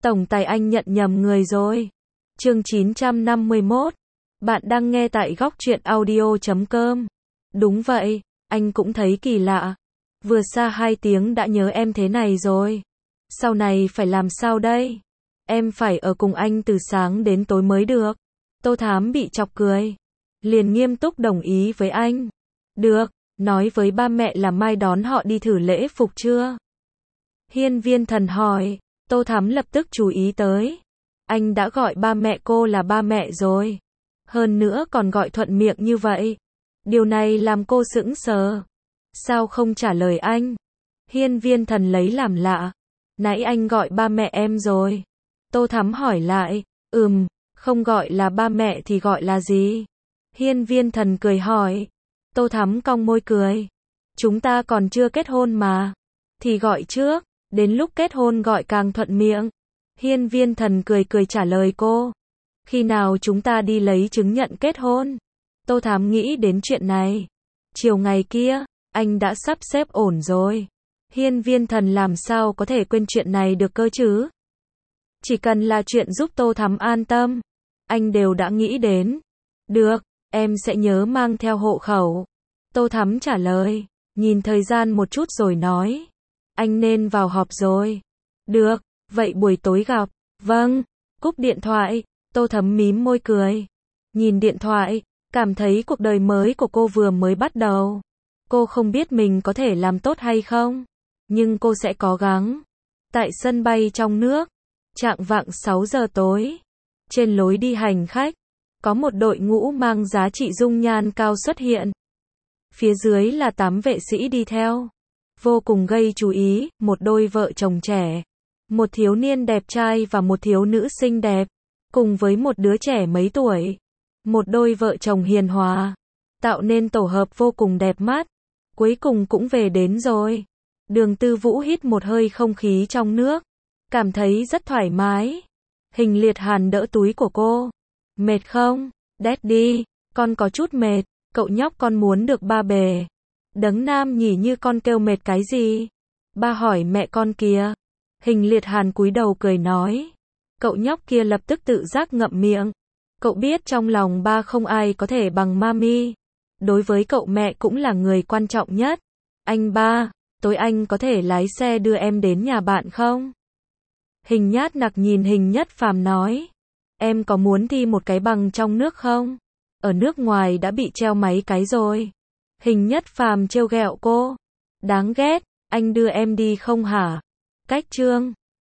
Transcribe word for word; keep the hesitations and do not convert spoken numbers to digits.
Tổng tài anh nhận nhầm người rồi. Chương chín trăm năm mươi mốt. Bạn đang nghe tại góc truyện audio chấm com. Đúng vậy, anh cũng thấy kỳ lạ. Vừa xa hai tiếng đã nhớ em thế này rồi. Sau này phải làm sao đây? Em phải ở cùng anh từ sáng đến tối mới được. Tô Thám bị chọc cười. Liền nghiêm túc đồng ý với anh. Được, nói với ba mẹ là mai đón họ đi thử lễ phục chưa? Hiên Viên Thần hỏi. Tô Thám lập tức chú ý tới. Anh đã gọi ba mẹ cô là ba mẹ rồi. Hơn nữa còn gọi thuận miệng như vậy. Điều này làm cô sững sờ. Sao không trả lời anh? Hiên Viên Thần lấy làm lạ. Nãy anh gọi ba mẹ em rồi. Tô Thám hỏi lại. Ừm, không gọi là ba mẹ thì gọi là gì? Hiên Viên Thần cười hỏi. Tô Thám cong môi cười. Chúng ta còn chưa kết hôn mà. Thì gọi trước, đến lúc kết hôn gọi càng thuận miệng. Hiên Viên Thần cười cười trả lời cô. Khi nào chúng ta đi lấy chứng nhận kết hôn? Tô Thám nghĩ đến chuyện này. Chiều ngày kia, anh đã sắp xếp ổn rồi. Hiên Viên Thần làm sao có thể quên chuyện này được cơ chứ? Chỉ cần là chuyện giúp Tô Thám an tâm, anh đều đã nghĩ đến. Được, em sẽ nhớ mang theo hộ khẩu. Tô Thám trả lời, nhìn thời gian một chút rồi nói. Anh nên vào họp rồi. Được, vậy buổi tối gặp. Vâng, cúp điện thoại, Tô Thám mím môi cười. Nhìn điện thoại, cảm thấy cuộc đời mới của cô vừa mới bắt đầu. Cô không biết mình có thể làm tốt hay không, nhưng cô sẽ cố gắng. Tại sân bay trong nước, chạng vạng sáu giờ tối, trên lối đi hành khách, có một đội ngũ mang giá trị dung nhan cao xuất hiện. Phía dưới là tám vệ sĩ đi theo. Vô cùng gây chú ý, một đôi vợ chồng trẻ. Một thiếu niên đẹp trai và một thiếu nữ xinh đẹp, cùng với một đứa trẻ mấy tuổi. Một đôi vợ chồng hiền hòa, tạo nên tổ hợp vô cùng đẹp mắt. Cuối cùng cũng về đến rồi. Đường Tư Vũ hít một hơi không khí trong nước, cảm thấy rất thoải mái. Hình Liệt Hàn đỡ túi của cô. Mệt không? Daddy, con có chút mệt, cậu nhóc con muốn được ba bề. Đấng nam nhỉ, như con kêu mệt cái gì? Ba hỏi mẹ con kìa. Hình Liệt Hàn cúi đầu cười nói. Cậu nhóc kia lập tức tự giác ngậm miệng. Cậu biết trong lòng ba không ai có thể bằng mami. Đối với cậu mẹ cũng là người quan trọng nhất. Anh ba, tối anh có thể lái xe đưa em đến nhà bạn không? Hình Nhát Nặc nhìn Hình Nhất Phàm nói. Em có muốn thi một cái bằng trong nước không? Ở nước ngoài đã bị treo mấy cái rồi. Hình Nhất Phàm trêu ghẹo cô. Đáng ghét, anh đưa em đi không hả? Cách chương